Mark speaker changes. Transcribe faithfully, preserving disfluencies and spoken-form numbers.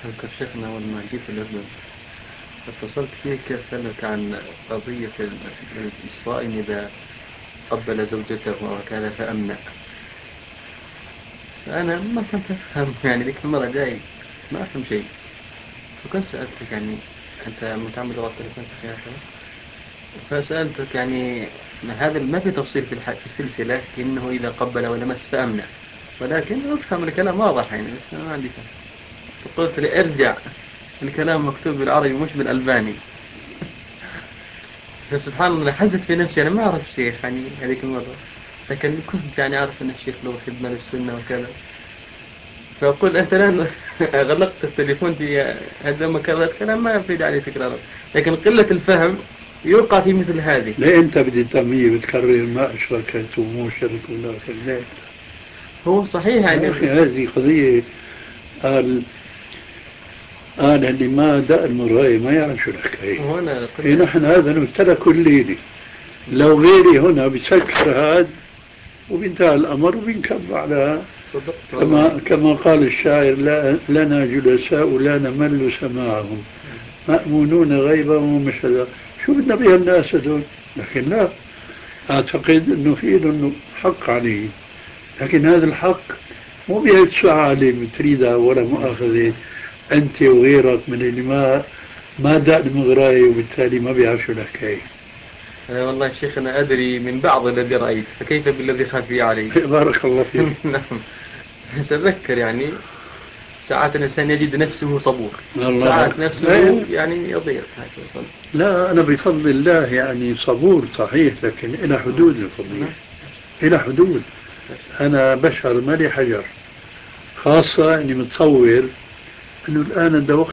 Speaker 1: أذكر شيخنا أول ما جيت الأردن اتصلت فيك أسألك عن قضية ال- الصائم إذا قبل زوجته وكذا فأمنع. فأنا ما كنت أفهم يعني ذيك المرة جاي ما أفهم شيء، فكنت سألتك يعني أنت متعمد على التليفون في أخي؟ فسألتك يعني ما هذا ما في تفصيل في الح- في السلسلة إنه إذا قبل ولمس فأمنع، ولكن أفهم الكلام واضح يعني بس أنا ما عندي فهم. فقلت لي ارجع، الكلام مكتوب بالعربي مش بالألباني. فسبحان الله حزت في نفسي، أنا ما أعرف الشيخ يعني هذيك المرة، لكن كنت يعني أعرف أن الشيخ له خدمة للسنة وكذا. فأقول أنت الآن غلقت التليفون في هذا مكررات كلام ما يفيد عليه تكراره، لكن قلة الفهم يوقع في مثل هذه.
Speaker 2: لا أنت بدي تمية بتكرر ما أشركت ومو شرك ولا لا.
Speaker 1: هو صحيح
Speaker 2: يا
Speaker 1: يعني.
Speaker 2: أخي هذه قضية. قال قال اللي ما دق المراية ما يعرف شو الحكاية.
Speaker 1: هنا
Speaker 2: إيه نحن هذا نبتلى كل ليلة. لو غيري هنا بسكر هذا وبينتهى الأمر وبينكب على
Speaker 1: صدقت
Speaker 2: كما كما قال الشاعر لا لنا جلساء لا نمل سماعهم مأمونون غيبهم ومشهدا. شو بدنا بها الناس هذول؟ لكن لا، أعتقد أنه في إنه حق عليه، لكن هذا الحق مو بهيك سعالة تريدها ولا مؤاخذة أنت وغيرك من اللي ما ما دق المغراية وبالتالي ما بيعرف شو الحكاية.
Speaker 1: أنا والله شيخ أنا أدري من بعض الذي رأيت، فكيف بالذي خفي علي؟
Speaker 2: بارك الله فيك.
Speaker 1: نعم. سأذكر يعني ساعات الإنسان يجد نفسه صبور، ساعات نفسه يعني يضيع.
Speaker 2: لا أنا بفضل الله يعني صبور صحيح، لكن إلى حدود الفضيلة، إلى حدود. أنا بشر مالي حجر، خاصة أني متصور أنه الآن ده